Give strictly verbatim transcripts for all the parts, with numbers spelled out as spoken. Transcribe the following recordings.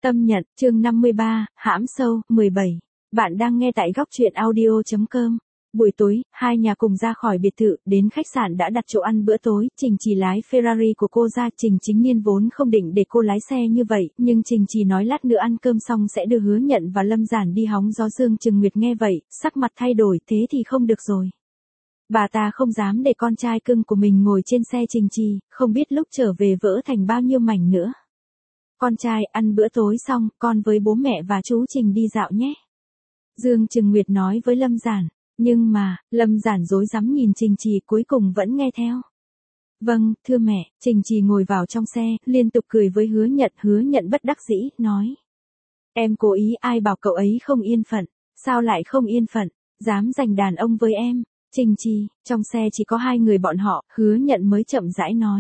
Tâm nhận, chương năm mươi ba, hãm sâu, mười bảy. Bạn đang nghe tại góc truyện audio chấm com. Buổi tối, hai nhà cùng ra khỏi biệt thự, đến khách sạn đã đặt chỗ ăn bữa tối, Trình Trì lái Ferrari của cô ra, Trình Chính Niên vốn không định để cô lái xe như vậy, nhưng Trình Trì nói lát nữa ăn cơm xong sẽ đưa Hứa Nhận và Lâm Giản đi hóng gió. Dương Trừng Nguyệt nghe vậy, sắc mặt thay đổi, thế thì không được rồi. Bà ta không dám để con trai cưng của mình ngồi trên xe Trình Trì, không biết lúc trở về vỡ thành bao nhiêu mảnh nữa. Con trai, ăn bữa tối xong, con với bố mẹ và chú Trình đi dạo nhé. Dương Trừng Nguyệt nói với Lâm Giản, nhưng mà, Lâm Giản rối rắm nhìn Trình Trì cuối cùng vẫn nghe theo. Vâng, thưa mẹ. Trình Trì ngồi vào trong xe, liên tục cười với Hứa Nhận. Hứa Nhận bất đắc dĩ, nói. Em cố ý, ai bảo cậu ấy không yên phận, sao lại không yên phận, dám giành đàn ông với em. Trình Trì, trong xe chỉ có hai người bọn họ, Hứa Nhận mới chậm rãi nói.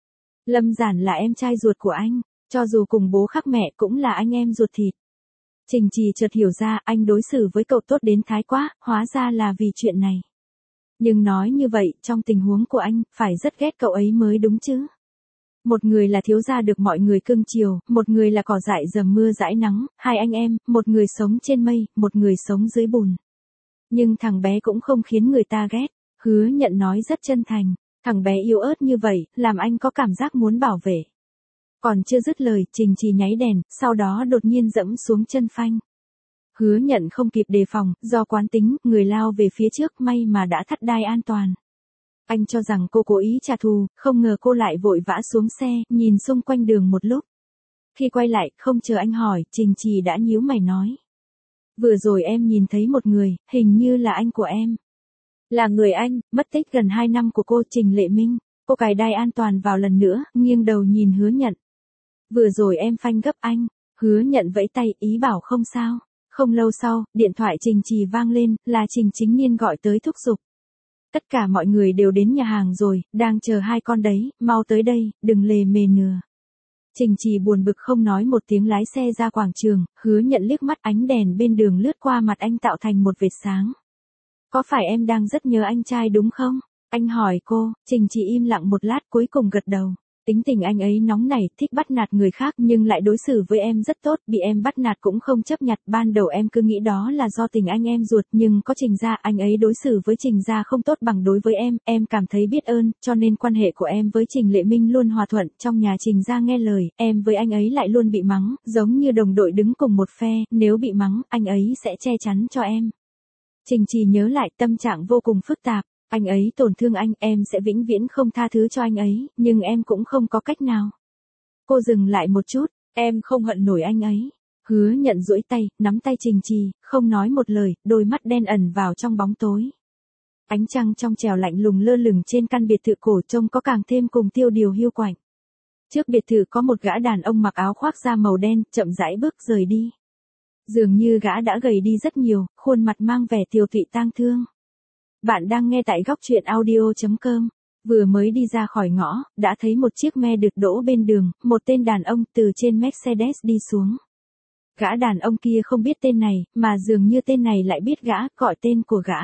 Lâm Giản là em trai ruột của anh. Cho dù cùng bố khác mẹ cũng là anh em ruột thịt. Trình Trì chợt hiểu ra anh đối xử với cậu tốt đến thái quá, hóa ra là vì chuyện này. Nhưng nói như vậy, trong tình huống của anh, phải rất ghét cậu ấy mới đúng chứ. Một người là thiếu gia được mọi người cưng chiều, một người là cỏ dại dầm mưa dãi nắng, hai anh em, một người sống trên mây, một người sống dưới bùn. Nhưng thằng bé cũng không khiến người ta ghét, Hứa Nhận nói rất chân thành, thằng bé yếu ớt như vậy, làm anh có cảm giác muốn bảo vệ. Còn chưa dứt lời, Trình Trì nháy đèn, sau đó đột nhiên dẫm xuống chân phanh. Hứa Nhận không kịp đề phòng, do quán tính, người lao về phía trước, may mà đã thắt đai an toàn. Anh cho rằng cô cố ý trả thù, không ngờ cô lại vội vã xuống xe, nhìn xung quanh đường một lúc. Khi quay lại, không chờ anh hỏi, Trình Trì đã nhíu mày nói. Vừa rồi em nhìn thấy một người, hình như là anh của em. Là người anh, mất tích gần hai năm của cô, Trình Lệ Minh. Cô cài đai an toàn vào lần nữa, nghiêng đầu nhìn Hứa Nhận. Vừa rồi em phanh gấp anh. Hứa Nhận vẫy tay, ý bảo không sao. Không lâu sau, điện thoại Trình Trì vang lên, là Trình Chính Niên gọi tới thúc giục. Tất cả mọi người đều đến nhà hàng rồi, đang chờ hai con đấy, mau tới đây, đừng lề mề nừa. Trình Trì buồn bực không nói một tiếng lái xe ra quảng trường, Hứa Nhận liếc mắt, ánh đèn bên đường lướt qua mặt anh tạo thành một vệt sáng. Có phải em đang rất nhớ anh trai đúng không? Anh hỏi cô. Trình Trì im lặng một lát cuối cùng gật đầu. Tính tình anh ấy nóng nảy, thích bắt nạt người khác nhưng lại đối xử với em rất tốt, bị em bắt nạt cũng không chấp nhặt. Ban đầu em cứ nghĩ đó là do tình anh em ruột, nhưng có Trình gia, anh ấy đối xử với Trình gia không tốt bằng đối với em, em cảm thấy biết ơn, cho nên quan hệ của em với Trình Lệ Minh luôn hòa thuận. Trong nhà Trình gia nghe lời, em với anh ấy lại luôn bị mắng, giống như đồng đội đứng cùng một phe, nếu bị mắng, anh ấy sẽ che chắn cho em. Trình Trì nhớ lại, tâm trạng vô cùng phức tạp. Anh ấy tổn thương anh, em sẽ vĩnh viễn không tha thứ cho anh ấy, nhưng em cũng không có cách nào. Cô dừng lại một chút, em không hận nổi anh ấy. Hứa Nhận duỗi tay, nắm tay Trình Trì, không nói một lời, đôi mắt đen ẩn vào trong bóng tối. Ánh trăng trong trẻo lạnh lùng lơ lửng trên căn biệt thự cổ trông có càng thêm cùng tiêu điều hiu quạnh. Trước biệt thự có một gã đàn ông mặc áo khoác da màu đen, chậm rãi bước rời đi. Dường như gã đã gầy đi rất nhiều, khuôn mặt mang vẻ tiều tụy tang thương. Bạn đang nghe tại góc truyện audio chấm com. Vừa mới đi ra khỏi ngõ, đã thấy một chiếc me được đỗ bên đường, một tên đàn ông từ trên Mercedes đi xuống. Gã đàn ông kia không biết tên này, mà dường như tên này lại biết gã, gọi tên của gã.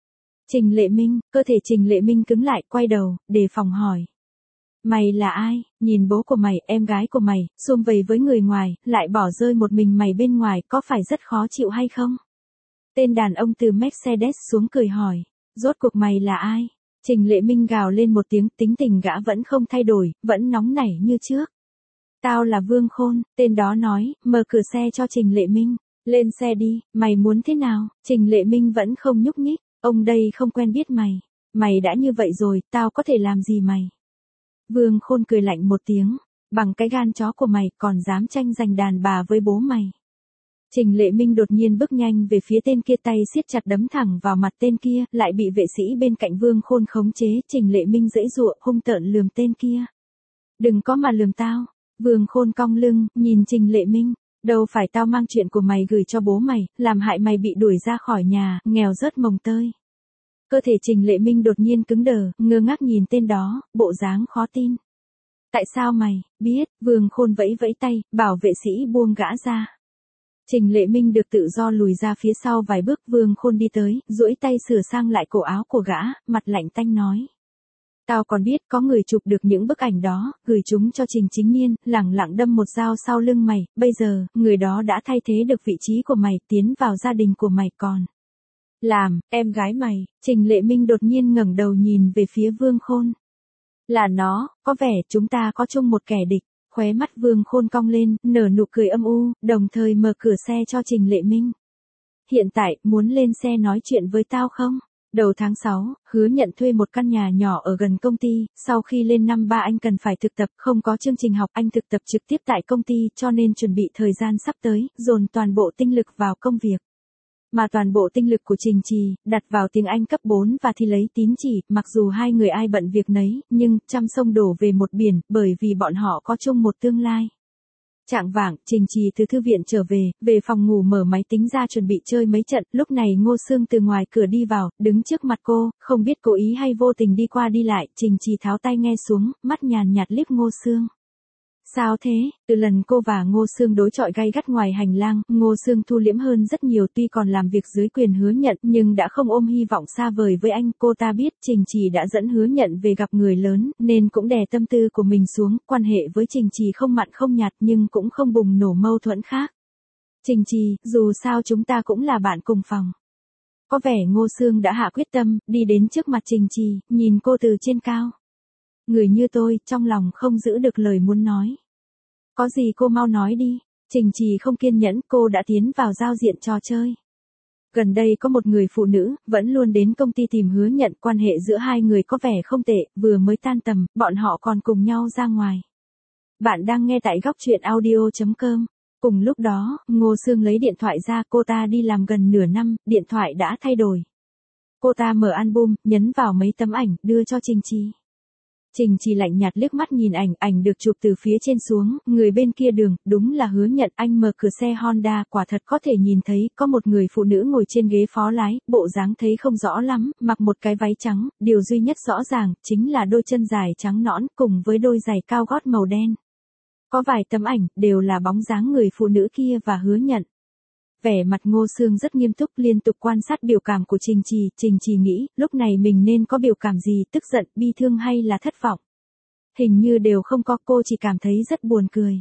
Trình Lệ Minh. Cơ thể Trình Lệ Minh cứng lại, quay đầu, đề phòng hỏi. Mày là ai? Nhìn bố của mày, em gái của mày, sum vầy với người ngoài, lại bỏ rơi một mình mày bên ngoài, có phải rất khó chịu hay không? Tên đàn ông từ Mercedes xuống cười hỏi. Rốt cuộc mày là ai? Trình Lệ Minh gào lên một tiếng, tính tình gã vẫn không thay đổi, vẫn nóng nảy như trước. Tao là Vương Khôn, tên đó nói, mở cửa xe cho Trình Lệ Minh. Lên xe đi, mày muốn thế nào? Trình Lệ Minh vẫn không nhúc nhích, ông đây không quen biết mày. Mày đã như vậy rồi, tao có thể làm gì mày? Vương Khôn cười lạnh một tiếng, bằng cái gan chó của mày còn dám tranh giành đàn bà với bố mày. Trình Lệ Minh đột nhiên bước nhanh về phía tên kia, tay siết chặt đấm thẳng vào mặt tên kia, lại bị vệ sĩ bên cạnh Vương Khôn khống chế. Trình Lệ Minh giãy giụa, hung tợn lườm tên kia. Đừng có mà lườm tao. Vương Khôn cong lưng, nhìn Trình Lệ Minh. Đâu phải tao mang chuyện của mày gửi cho bố mày, làm hại mày bị đuổi ra khỏi nhà, nghèo rớt mồng tơi. Cơ thể Trình Lệ Minh đột nhiên cứng đờ, ngơ ngác nhìn tên đó, bộ dáng khó tin. Tại sao mày biết? Vương Khôn vẫy vẫy tay, bảo vệ sĩ buông gã ra. Trình Lệ Minh được tự do lùi ra phía sau vài bước. Vương Khôn đi tới, duỗi tay sửa sang lại cổ áo của gã, mặt lạnh tanh nói. Tao còn biết có người chụp được những bức ảnh đó, gửi chúng cho Trình Chính Niên, lẳng lặng đâm một dao sau lưng mày, bây giờ, người đó đã thay thế được vị trí của mày, tiến vào gia đình của mày còn. Làm, em gái mày, Trình Lệ Minh đột nhiên ngẩng đầu nhìn về phía Vương Khôn. Là nó, có vẻ chúng ta có chung một kẻ địch, khóe mắt Vương Khôn cong lên, nở nụ cười âm u, đồng thời mở cửa xe cho Trình Lệ Minh. Hiện tại, muốn lên xe nói chuyện với tao không? Đầu tháng sáu, Hứa Nhận thuê một căn nhà nhỏ ở gần công ty, sau khi lên năm ba anh cần phải thực tập, không có chương trình học, anh thực tập trực tiếp tại công ty cho nên chuẩn bị thời gian sắp tới, dồn toàn bộ tinh lực vào công việc. Mà toàn bộ tinh lực của Trình Trì, đặt vào tiếng Anh cấp bốn và thi lấy tín chỉ, mặc dù hai người ai bận việc nấy, nhưng, trăm sông đổ về một biển, bởi vì bọn họ có chung một tương lai. Chạng vạng, Trình Trì từ thư viện trở về, về phòng ngủ mở máy tính ra chuẩn bị chơi mấy trận, lúc này Ngô Sương từ ngoài cửa đi vào, đứng trước mặt cô, không biết cố ý hay vô tình đi qua đi lại, Trình Trì tháo tai nghe xuống, mắt nhàn nhạt liếc Ngô Sương. Sao thế? Từ lần cô và Ngô Sương đối chọi gay gắt ngoài hành lang, Ngô Sương thu liễm hơn rất nhiều, tuy còn làm việc dưới quyền Hứa Nhận nhưng đã không ôm hy vọng xa vời với anh. Cô ta biết Trình Trì đã dẫn Hứa Nhận về gặp người lớn, nên cũng đè tâm tư của mình xuống, quan hệ với Trình Trì không mặn không nhạt nhưng cũng không bùng nổ mâu thuẫn khác. Trình Trì, dù sao chúng ta cũng là bạn cùng phòng. Có vẻ Ngô Sương đã hạ quyết tâm, đi đến trước mặt Trình Trì, nhìn cô từ trên cao. Người như tôi, trong lòng không giữ được lời muốn nói. Có gì cô mau nói đi. Trình Trì không kiên nhẫn, cô đã tiến vào giao diện trò chơi. Gần đây có một người phụ nữ, vẫn luôn đến công ty tìm Hứa Nhận, quan hệ giữa hai người có vẻ không tệ, vừa mới tan tầm, bọn họ còn cùng nhau ra ngoài. Bạn đang nghe tại góc truyện audio chấm com. Cùng lúc đó, Ngô Sương lấy điện thoại ra, cô ta đi làm gần nửa năm, điện thoại đã thay đổi. Cô ta mở album, nhấn vào mấy tấm ảnh, đưa cho Trình Trì. Trình Trì lạnh nhạt liếc mắt nhìn ảnh, ảnh được chụp từ phía trên xuống, người bên kia đường, đúng là Hứa Nhận. Anh mở cửa xe Honda, quả thật có thể nhìn thấy, có một người phụ nữ ngồi trên ghế phó lái, bộ dáng thấy không rõ lắm, mặc một cái váy trắng, điều duy nhất rõ ràng, chính là đôi chân dài trắng nõn, cùng với đôi giày cao gót màu đen. Có vài tấm ảnh, đều là bóng dáng người phụ nữ kia và Hứa Nhận. Vẻ mặt Ngô Sương rất nghiêm túc, liên tục quan sát biểu cảm của Trình Trì, Trình Trì nghĩ, lúc này mình nên có biểu cảm gì, tức giận, bi thương hay là thất vọng. Hình như đều không có, cô chỉ cảm thấy rất buồn cười.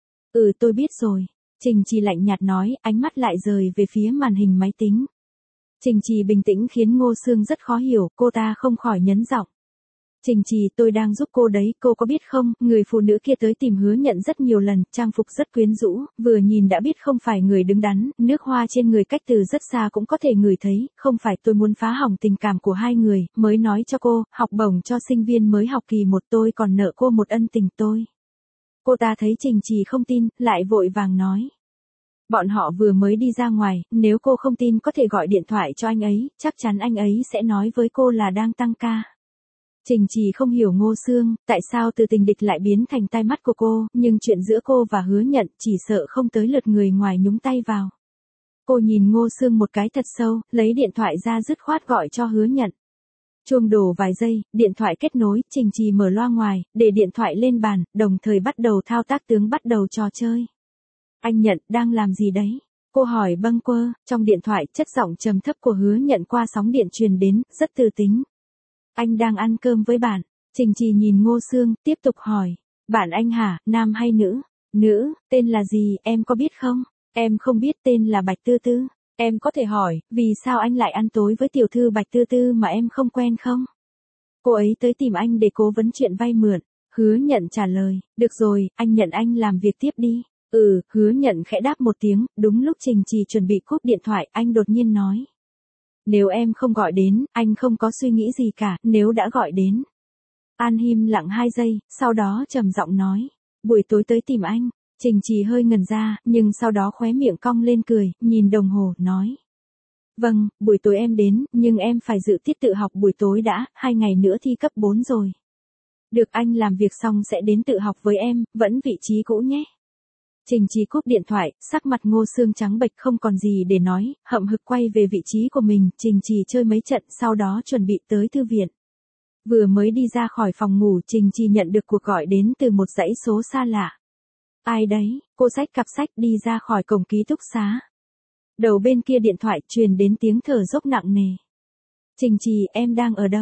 Ừ tôi biết rồi. Trình Trì lạnh nhạt nói, ánh mắt lại rời về phía màn hình máy tính. Trình Trì bình tĩnh khiến Ngô Sương rất khó hiểu, cô ta không khỏi nhấn giọng. Trình Trì, tôi đang giúp cô đấy, cô có biết không, người phụ nữ kia tới tìm Hứa Nhận rất nhiều lần, trang phục rất quyến rũ, vừa nhìn đã biết không phải người đứng đắn, nước hoa trên người cách từ rất xa cũng có thể ngửi thấy, không phải tôi muốn phá hỏng tình cảm của hai người, mới nói cho cô, học bổng cho sinh viên mới học kỳ một, tôi còn nợ cô một ân tình tôi. Cô ta thấy Trình Trì không tin, lại vội vàng nói. Bọn họ vừa mới đi ra ngoài, nếu cô không tin có thể gọi điện thoại cho anh ấy, chắc chắn anh ấy sẽ nói với cô là đang tăng ca. Trình Trì không hiểu Ngô Sương, tại sao từ tình địch lại biến thành tai mắt của cô, nhưng chuyện giữa cô và Hứa Nhận chỉ sợ không tới lượt người ngoài nhúng tay vào. Cô nhìn Ngô Sương một cái thật sâu, lấy điện thoại ra dứt khoát gọi cho Hứa Nhận. Chuông đổ vài giây, điện thoại kết nối, Trình Trì mở loa ngoài, để điện thoại lên bàn, đồng thời bắt đầu thao tác tướng bắt đầu trò chơi. Anh Nhận, đang làm gì đấy? Cô hỏi bâng quơ, trong điện thoại, chất giọng trầm thấp của Hứa Nhận qua sóng điện truyền đến, rất từ tính. Anh đang ăn cơm với bạn. Trình Trì nhìn Ngô Sương, tiếp tục hỏi. Bạn anh hả, nam hay nữ? Nữ, tên là gì, em có biết không? Em không biết, tên là Bạch Tư Tư. Em có thể hỏi, vì sao anh lại ăn tối với tiểu thư Bạch Tư Tư mà em không quen không? Cô ấy tới tìm anh để cố vấn chuyện vay mượn. Hứa Nhận trả lời, được rồi, anh Nhận anh làm việc tiếp đi. Ừ, Hứa Nhận khẽ đáp một tiếng, đúng lúc Trình Trì chuẩn bị cúp điện thoại, anh đột nhiên nói. Nếu em không gọi đến, anh không có suy nghĩ gì cả, nếu đã gọi đến. An im lặng hai giây, sau đó trầm giọng nói. Buổi tối tới tìm anh. Trình Trì hơi ngần ra, nhưng sau đó khóe miệng cong lên cười, nhìn đồng hồ, nói. Vâng, buổi tối em đến, nhưng em phải dự tiết tự học buổi tối đã, hai ngày nữa thi cấp bốn rồi. Được, anh làm việc xong sẽ đến tự học với em, vẫn vị trí cũ nhé. Trình Trì cúp điện thoại, sắc mặt Ngô Sương trắng bệch không còn gì để nói, hậm hực quay về vị trí của mình, Trình Trì chơi mấy trận, sau đó chuẩn bị tới thư viện. Vừa mới đi ra khỏi phòng ngủ, Trình Trì nhận được cuộc gọi đến từ một dãy số xa lạ. Ai đấy? Cô xách cặp sách đi ra khỏi cổng ký túc xá. Đầu bên kia điện thoại truyền đến tiếng thở dốc nặng nề. Trình Trì, em đang ở đâu?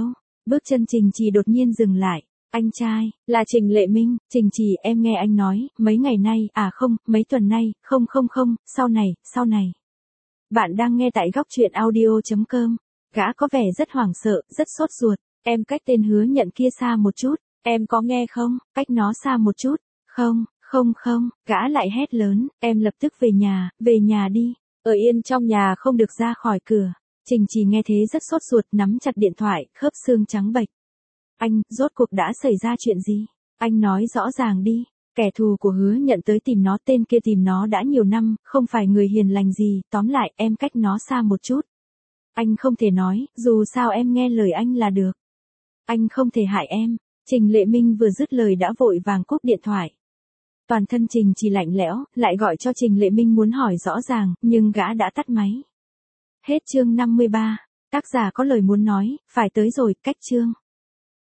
Bước chân Trình Trì đột nhiên dừng lại. Anh trai, là Trình Lệ Minh. Trình Trì, em nghe anh nói, mấy ngày nay, à không, mấy tuần nay, không không không, sau này, sau này. Bạn đang nghe tại góc truyện audio.com. Gã có vẻ rất hoảng sợ, rất sốt ruột. Em cách tên Hứa Nhận kia xa một chút. Em có nghe không? Cách nó xa một chút. Không, không không, gã lại hét lớn. Em lập tức về nhà, về nhà đi. Ở yên trong nhà không được ra khỏi cửa. Trình Trì nghe thế rất sốt ruột, nắm chặt điện thoại, khớp xương trắng bệch. Anh, rốt cuộc đã xảy ra chuyện gì? Anh nói rõ ràng đi. Kẻ thù của Hứa Nhận tới tìm nó, tên kia tìm nó đã nhiều năm, không phải người hiền lành gì, tóm lại em cách nó xa một chút. Anh không thể nói, dù sao em nghe lời anh là được. Anh không thể hại em. Trình Lệ Minh vừa dứt lời đã vội vàng cúp điện thoại. Toàn thân Trình Trì lạnh lẽo, lại gọi cho Trình Lệ Minh muốn hỏi rõ ràng, nhưng gã đã tắt máy. Hết chương năm mươi ba. Tác giả có lời muốn nói, phải tới rồi, cách chương.